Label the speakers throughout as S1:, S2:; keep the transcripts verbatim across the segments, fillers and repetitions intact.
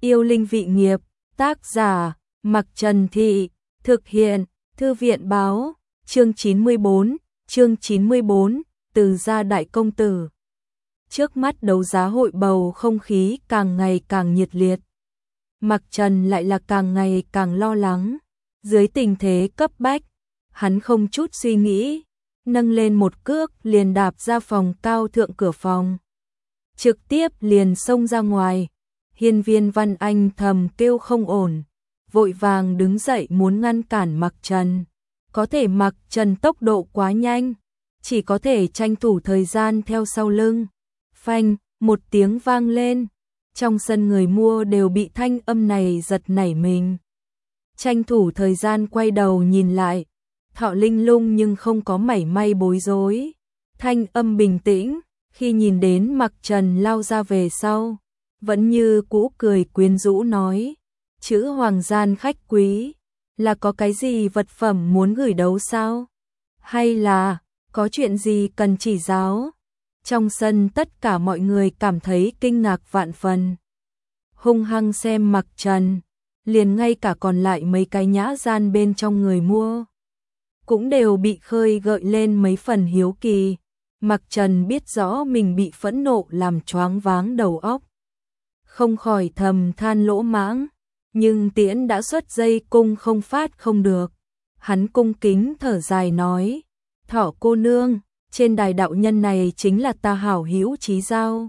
S1: Yêu linh vị nghiệp, tác giả, Mặc Trần Thị, thực hiện, Thư viện báo, chương chín mươi bốn, chương chín mươi bốn, từ gia đại công tử. Trước mắt đấu giá hội bầu không khí càng ngày càng nhiệt liệt. Mặc Trần lại là càng ngày càng lo lắng. Dưới tình thế cấp bách, hắn không chút suy nghĩ, nâng lên một cước liền đạp ra phòng cao thượng cửa phòng. Trực tiếp liền xông ra ngoài. Hiên Viên Văn Anh thầm kêu không ổn, vội vàng đứng dậy muốn ngăn cản Mặc Trần. Có thể Mặc Trần tốc độ quá nhanh, chỉ có thể tranh thủ thời gian theo sau lưng. Phanh, một tiếng vang lên. Trong sân người mua đều bị thanh âm này giật nảy mình. Tranh thủ thời gian quay đầu nhìn lại. Thọ Linh Lung nhưng không có mảy may bối rối. Thanh âm bình tĩnh, khi nhìn đến Mặc Trần lao ra về sau, vẫn như cũ cười quyến rũ nói, chữ hoàng gian khách quý, là có cái gì vật phẩm muốn gửi đấu sao? Hay là, có chuyện gì cần chỉ giáo? Trong sân tất cả mọi người cảm thấy kinh ngạc vạn phần. Hung hăng xem Mặc Trần, liền ngay cả còn lại mấy cái nhã gian bên trong người mua cũng đều bị khơi gợi lên mấy phần hiếu kỳ. Mặc Trần biết rõ mình bị phẫn nộ làm choáng váng đầu óc, không khỏi thầm than lỗ mãng, nhưng tiễn đã xuất dây cung không phát không được. Hắn cung kính thở dài nói, Thọ cô nương, trên đài đạo nhân này chính là ta hảo hữu Chí Giao.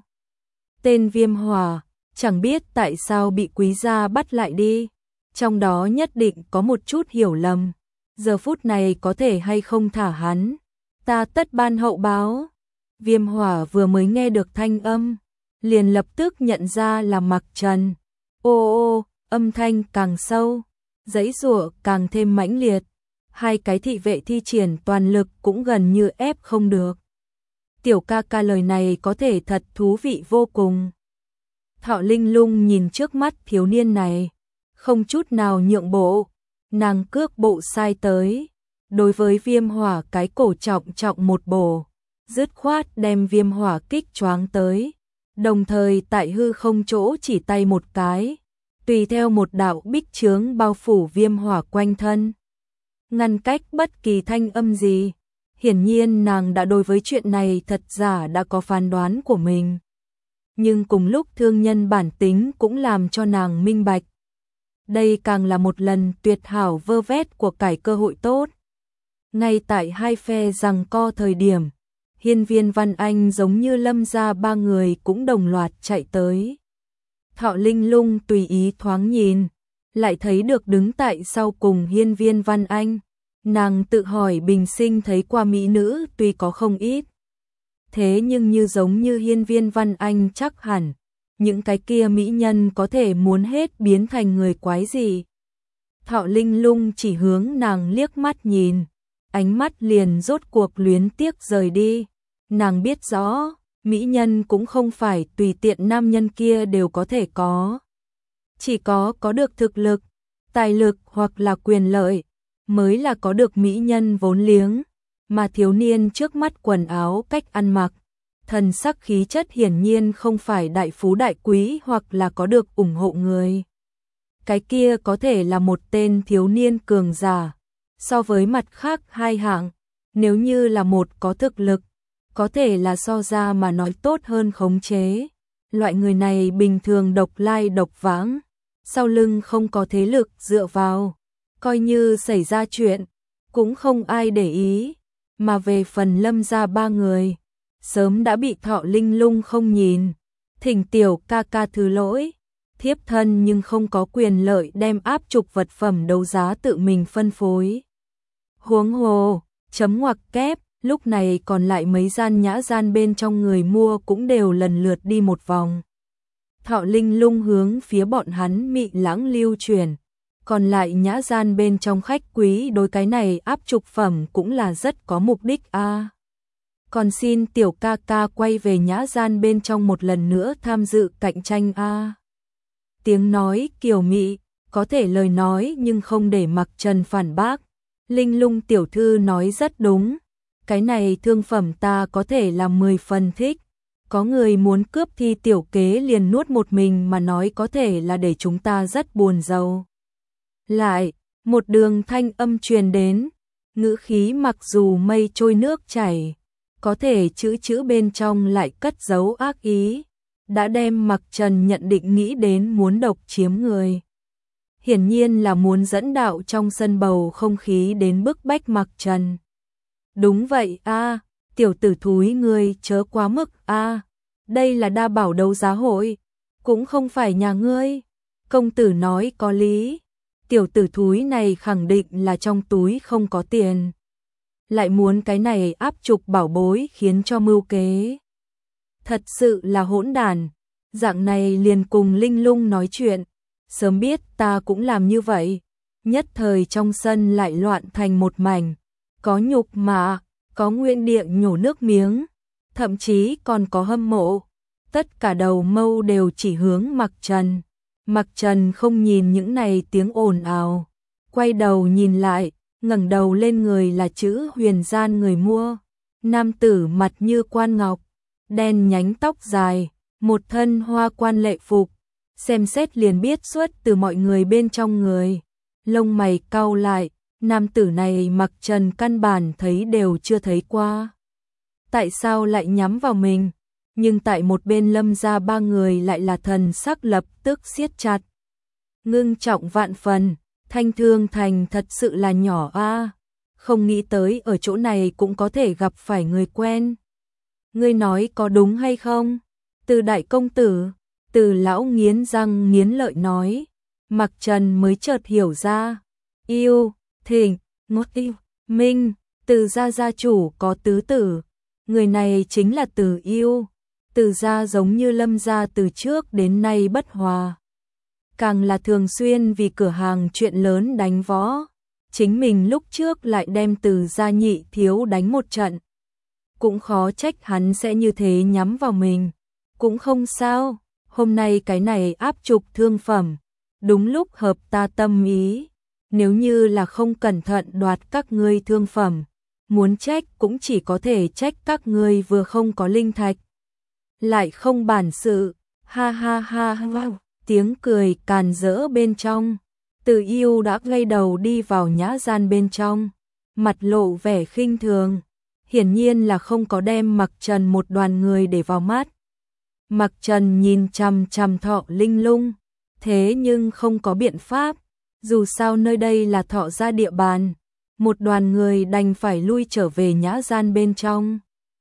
S1: Tên Viêm Hỏa, chẳng biết tại sao bị quý gia bắt lại đi, trong đó nhất định có một chút hiểu lầm, giờ phút này có thể hay không thả hắn, ta tất ban hậu báo. Viêm Hỏa vừa mới nghe được thanh âm, liền lập tức nhận ra là Mặc Trần. Ô ô, âm thanh càng sâu, giãy giụa càng thêm mãnh liệt, hai cái thị vệ thi triển toàn lực cũng gần như ép không được. Tiểu ca ca lời này có thể thật thú vị vô cùng. Thọ Linh Lung nhìn trước mắt thiếu niên này, không chút nào nhượng bộ, nàng cước bộ sai tới, đối với Viêm Hỏa cái cổ trọng trọng một bổ, dứt khoát đem Viêm Hỏa kích choáng tới, đồng thời tại hư không chỗ chỉ tay một cái, tùy theo một đạo bích chướng bao phủ Viêm Hỏa quanh thân, ngăn cách bất kỳ thanh âm gì. Hiển nhiên nàng đã đối với chuyện này thật giả đã có phán đoán của mình. Nhưng cùng lúc thương nhân bản tính cũng làm cho nàng minh bạch. Đây càng là một lần tuyệt hảo vơ vét của cải cơ hội tốt. Ngay tại hai phe giằng co thời điểm, Hiên Viên Văn Anh giống như Lâm gia ba người cũng đồng loạt chạy tới. Thọ Linh Lung tùy ý thoáng nhìn, lại thấy được đứng tại sau cùng Hiên Viên Văn Anh. Nàng tự hỏi bình sinh thấy qua mỹ nữ tuy có không ít, thế nhưng như giống như Hiên Viên Văn Anh chắc hẳn, những cái kia mỹ nhân có thể muốn hết biến thành người quái gì. Thọ Linh Lung chỉ hướng nàng liếc mắt nhìn, ánh mắt liền rốt cuộc luyến tiếc rời đi. Nàng biết rõ, mỹ nhân cũng không phải tùy tiện nam nhân kia đều có thể có. Chỉ có có được thực lực, tài lực hoặc là quyền lợi, mới là có được mỹ nhân vốn liếng, mà thiếu niên trước mắt quần áo cách ăn mặc, thần sắc khí chất hiển nhiên không phải đại phú đại quý hoặc là có được ủng hộ người. Cái kia có thể là một tên thiếu niên cường giả, so với mặt khác hai hạng, nếu như là một có thực lực, có thể là so ra mà nói tốt hơn khống chế. Loại người này bình thường độc lai độc vãng, sau lưng không có thế lực dựa vào, coi như xảy ra chuyện, cũng không ai để ý, mà về phần Lâm gia ba người, sớm đã bị Thọ Linh Lung không nhìn. Thỉnh tiểu ca ca thứ lỗi, thiếp thân nhưng không có quyền lợi đem áp trục vật phẩm đấu giá tự mình phân phối. Huống hồ, chấm ngoặc kép, lúc này còn lại mấy gian nhã gian bên trong người mua cũng đều lần lượt đi một vòng. Thọ Linh Lung hướng phía bọn hắn mị lãng lưu chuyển. Còn lại nhã gian bên trong khách quý đối cái này áp trục phẩm cũng là rất có mục đích a. À. Còn xin tiểu ca ca quay về nhã gian bên trong một lần nữa tham dự cạnh tranh a. À. Tiếng nói kiều mị, có thể lời nói nhưng không để Mặc Trần phản bác. Linh Lung tiểu thư nói rất đúng, cái này thương phẩm ta có thể là mười phần thích, có người muốn cướp thi tiểu kế liền nuốt một mình mà nói có thể là để chúng ta rất buồn giàu. Lại, một đường thanh âm truyền đến, ngữ khí mặc dù mây trôi nước chảy, có thể chữ chữ bên trong lại cất giấu ác ý, đã đem Mặc Trần nhận định nghĩ đến muốn độc chiếm người. Hiển nhiên là muốn dẫn đạo trong sân bầu không khí đến bức bách Mặc Trần. Đúng vậy a, tiểu tử thúi ngươi chớ quá mức a, đây là đa bảo đấu giá hội, cũng không phải nhà ngươi. Công tử nói có lý, tiểu tử thúi này khẳng định là trong túi không có tiền, lại muốn cái này áp trục bảo bối khiến cho mưu kế. Thật sự là hỗn đản, dạng này liền cùng Linh Lung nói chuyện, sớm biết ta cũng làm như vậy. Nhất thời trong sân lại loạn thành một mảnh, có nhục mạ, có nguyên địa nhổ nước miếng, thậm chí còn có hâm mộ. Tất cả đầu mâu đều chỉ hướng Mặc Trần. Mặc Trần không nhìn những này tiếng ồn ào, quay đầu nhìn lại, ngẩng đầu lên người là chữ Huyền Gian người mua. Nam tử mặt như quan ngọc, đen nhánh tóc dài, một thân hoa quan lệ phục, xem xét liền biết xuất từ mọi người bên trong người. Lông mày cau lại, nam tử này Mặc Trần căn bản thấy đều chưa thấy qua. Tại sao lại nhắm vào mình? Nhưng tại một bên Lâm gia ba người lại là thần sắc lập tức siết chặt. Ngưng trọng vạn phần, Thanh Thương Thành thật sự là nhỏ a, không nghĩ tới ở chỗ này cũng có thể gặp phải người quen. Ngươi nói có đúng hay không? Từ đại công tử, Từ lão nghiến răng nghiến lợi nói. Mặc Trần mới chợt hiểu ra. Yêu, Thịnh, Ngốt Yêu, Minh, Từ gia gia chủ có tứ tử. Người này chính là Từ Yêu. Từ gia giống như Lâm gia từ trước đến nay bất hòa, càng là thường xuyên vì cửa hàng chuyện lớn đánh võ. Chính mình lúc trước lại đem Từ gia nhị thiếu đánh một trận, cũng khó trách hắn sẽ như thế nhắm vào mình. Cũng không sao, hôm nay cái này áp trục thương phẩm, đúng lúc hợp ta tâm ý. Nếu như là không cẩn thận đoạt các ngươi thương phẩm, muốn trách cũng chỉ có thể trách các ngươi vừa không có linh thạch, lại không bản sự. Ha ha ha ha, tiếng cười càn rỡ bên trong. Từ Yêu đã gây đầu đi vào nhã gian bên trong, mặt lộ vẻ khinh thường, hiển nhiên là không có đem Mặc Trần một đoàn người để vào mắt. Mặc Trần nhìn chằm chằm Thọ Linh Lung, thế nhưng không có biện pháp, dù sao nơi đây là Thọ gia địa bàn, một đoàn người đành phải lui trở về nhã gian bên trong.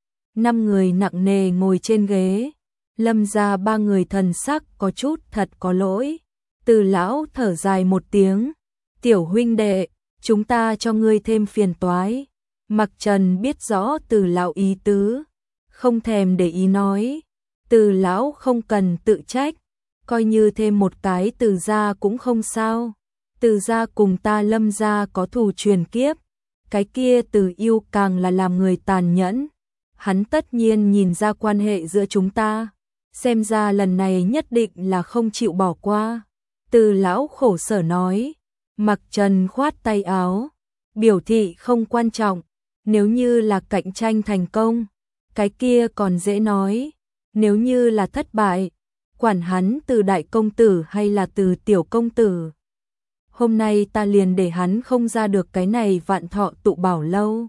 S1: Năm người nặng nề ngồi trên ghế, Lâm gia ba người thần sắc có chút thật có lỗi. Từ lão thở dài một tiếng, tiểu huynh đệ, chúng ta cho ngươi thêm phiền toái. Mặc Trần biết rõ Từ lão ý tứ, không thèm để ý nói. Từ lão không cần tự trách, coi như thêm một cái Từ gia cũng không sao. Từ gia cùng ta Lâm gia có thù truyền kiếp, cái kia Từ Yêu càng là làm người tàn nhẫn. Hắn tất nhiên nhìn ra quan hệ giữa chúng ta, xem ra lần này nhất định là không chịu bỏ qua. Từ lão khổ sở nói. Mặc Trần khoát tay áo, biểu thị không quan trọng, nếu như là cạnh tranh thành công, cái kia còn dễ nói, nếu như là thất bại, quản hắn Từ đại công tử hay là Từ tiểu công tử. Hôm nay ta liền để hắn không ra được cái này Vạn Thọ tụ bảo lâu.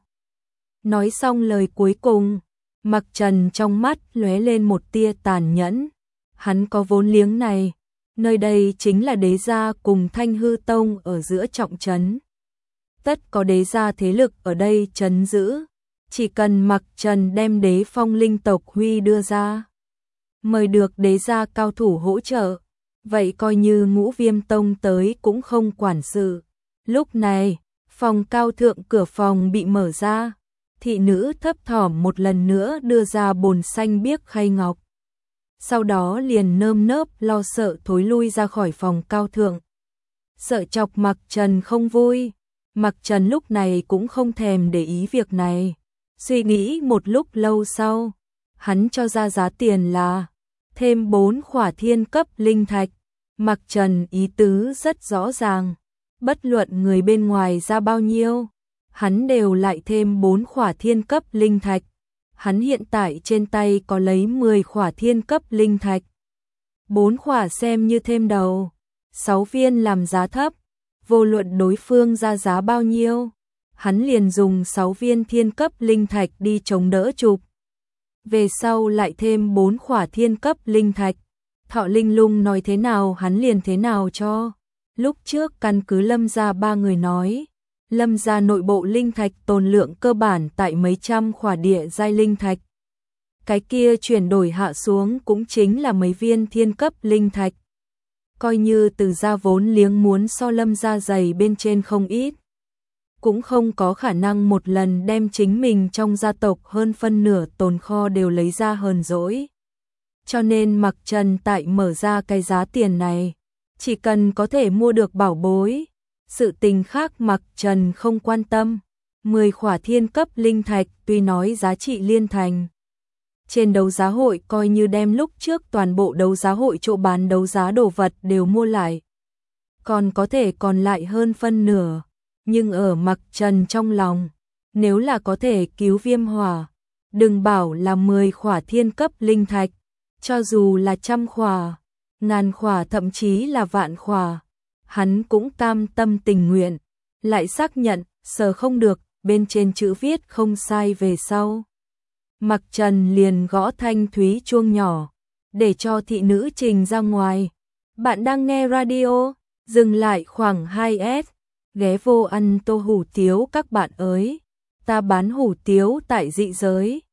S1: Nói xong lời cuối cùng, Mặc Trần trong mắt lóe lên một tia tàn nhẫn. Hắn có vốn liếng này, nơi đây chính là đế gia cùng Thanh Hư Tông ở giữa trọng trấn. Tất có đế gia thế lực ở đây trấn giữ, chỉ cần Mặc Trần đem đế phong linh tộc huy đưa ra, mời được đế gia cao thủ hỗ trợ, vậy coi như Ngũ Viêm Tông tới cũng không quản sự. Lúc này, phòng cao thượng cửa phòng bị mở ra, thị nữ thấp thỏm một lần nữa đưa ra bồn xanh biếc khay ngọc. Sau đó liền nơm nớp lo sợ thối lui ra khỏi phòng cao thượng. Sợ chọc Mặc Trần không vui, Mặc Trần lúc này cũng không thèm để ý việc này. Suy nghĩ một lúc lâu sau, hắn cho ra giá tiền là thêm bốn khỏa thiên cấp linh thạch. Mặc Trần ý tứ rất rõ ràng, bất luận người bên ngoài ra bao nhiêu, hắn đều lại thêm bốn khỏa thiên cấp linh thạch. Hắn hiện tại trên tay có lấy mười khỏa thiên cấp linh thạch. bốn khỏa xem như thêm đầu, sáu viên làm giá thấp, vô luận đối phương ra giá bao nhiêu, hắn liền dùng sáu viên thiên cấp linh thạch đi chống đỡ chụp. Về sau lại thêm bốn khỏa thiên cấp linh thạch, Thọ Linh Lung nói thế nào hắn liền thế nào cho. Lúc trước căn cứ Lâm gia ba người nói, Lâm gia nội bộ linh thạch tồn lượng cơ bản tại mấy trăm khỏa địa giai linh thạch. Cái kia chuyển đổi hạ xuống cũng chính là mấy viên thiên cấp linh thạch. Coi như từ gia vốn liếng muốn so Lâm gia dày bên trên không ít, cũng không có khả năng một lần đem chính mình trong gia tộc hơn phân nửa tồn kho đều lấy ra hờn dỗi. Cho nên Mặc Trần tại mở ra cái giá tiền này, chỉ cần có thể mua được bảo bối, sự tình khác Mặc Trần không quan tâm. mười khỏa thiên cấp linh thạch tuy nói giá trị liên thành. Trên đấu giá hội coi như đem lúc trước toàn bộ đấu giá hội chỗ bán đấu giá đồ vật đều mua lại, còn có thể còn lại hơn phân nửa. Nhưng ở Mặc Trần trong lòng, nếu là có thể cứu Viêm Hỏa, đừng bảo là mười khỏa thiên cấp linh thạch, cho dù là trăm khỏa, ngàn khỏa thậm chí là vạn khỏa, hắn cũng cam tâm tình nguyện. Lại xác nhận, sờ không được, bên trên chữ viết không sai về sau. Mặc Trần liền gõ thanh thúy chuông nhỏ, để cho thị nữ trình ra ngoài. Bạn đang nghe radio, dừng lại khoảng hai S, ghé vô ăn tô hủ tiếu các bạn ơi. Ta bán hủ tiếu tại dị giới.